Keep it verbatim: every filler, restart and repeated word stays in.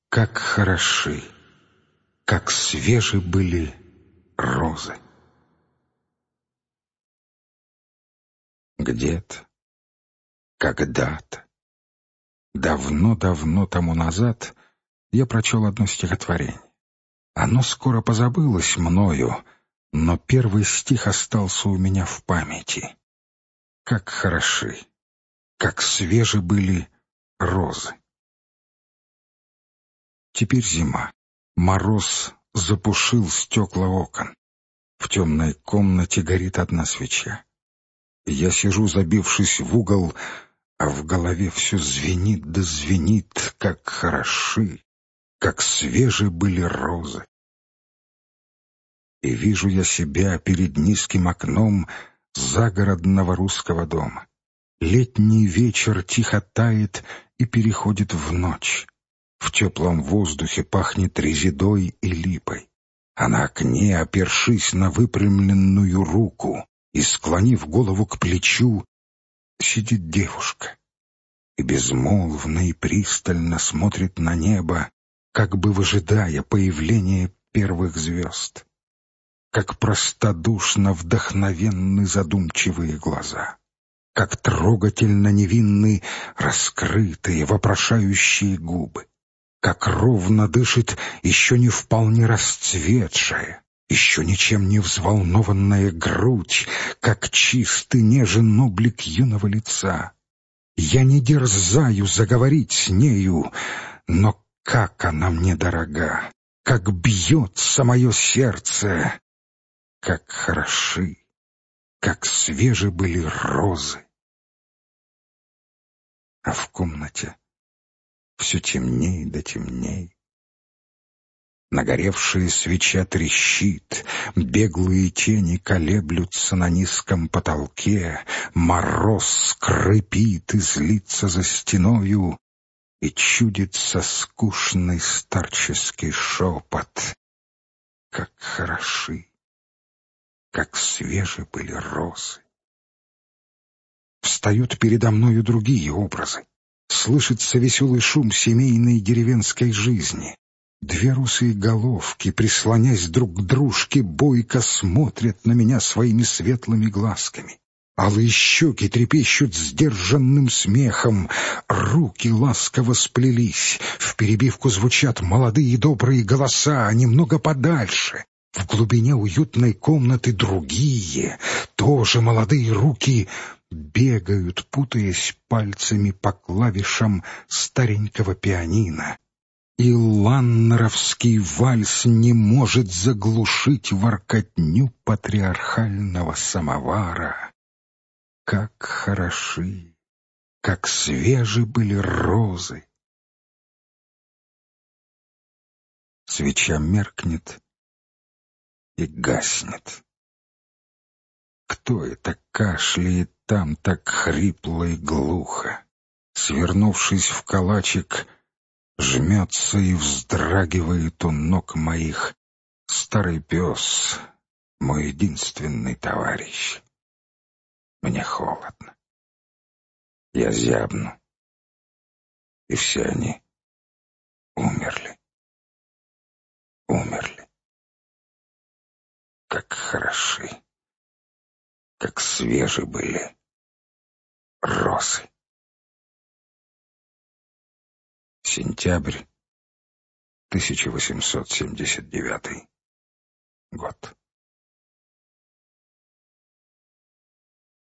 Как хороши, как свежи были розы. Где-то, когда-то, давно-давно тому назад я прочел одно стихотворение. Оно скоро позабылось мною, но первый стих остался у меня в памяти. Как хороши, как свежи были розы. Теперь зима. Мороз запушил стекла окон. В темной комнате горит одна свеча. Я сижу, забившись в угол, а в голове все звенит да звенит, как хороши, как свежи были розы. И вижу я себя перед низким окном загородного русского дома. Летний вечер тихо тает и переходит в ночь. В теплом воздухе пахнет резедой и липой. А на окне, опершись на выпрямленную руку и склонив голову к плечу, сидит девушка и безмолвно и пристально смотрит на небо, как бы выжидая появления первых звезд. Как простодушно вдохновенны задумчивые глаза, как трогательно невинны раскрытые, вопрошающие губы, как ровно дышит еще не вполне расцветшая, еще ничем не взволнованная грудь, как чистый нежен облик юного лица. Я не дерзаю заговорить с нею, но как она мне дорога, как бьется мое сердце, как хороши, как свежи были розы. А в комнате все темней да темней. Нагоревшая свеча трещит, беглые тени колеблются на низком потолке, мороз скрипит и злится за стеною, и чудится скучный старческий шепот. Как хороши, как свежи были розы. Встают передо мною другие образы. Слышится веселый шум семейной деревенской жизни. Две русые головки, прислонясь друг к дружке, бойко смотрят на меня своими светлыми глазками. Алые щеки трепещут сдержанным смехом, руки ласково сплелись, в перебивку звучат молодые добрые голоса, а немного подальше, в глубине уютной комнаты, другие, тоже молодые руки бегают, путаясь пальцами по клавишам старенького пианино. И ланнеровский вальс не может заглушить воркотню патриархального самовара. Как хороши, как свежи были розы. Свеча меркнет и гаснет. Кто это кашляет там так хрипло и глухо? Свернувшись в калачик, жмется и вздрагивает у ног моих старый пес, мой единственный товарищ. Мне холодно. Я зябну. И все они умерли. Умерли. Как хороши, как свежи были розы. Сентябрь тысяча восемьсот семьдесят девятый.